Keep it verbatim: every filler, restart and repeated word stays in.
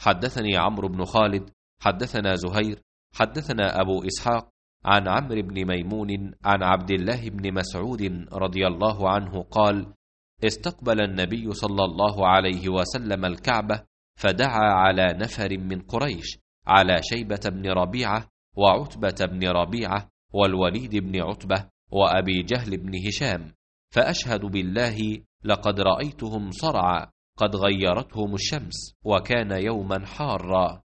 حدثني عمرو بن خالد حدثنا زهير حدثنا أبو إسحاق عن عمرو بن ميمون عن عبد الله بن مسعود رضي الله عنه قال: استقبل النبي صلى الله عليه وسلم الكعبة فدعا على نفر من قريش، على شيبة بن ربيعة وعتبة بن ربيعة والوليد بن عتبة وأبي جهل بن هشام، فأشهد بالله لقد رأيتهم صرعى قد غيرتهم الشمس، وكان يوما حارا.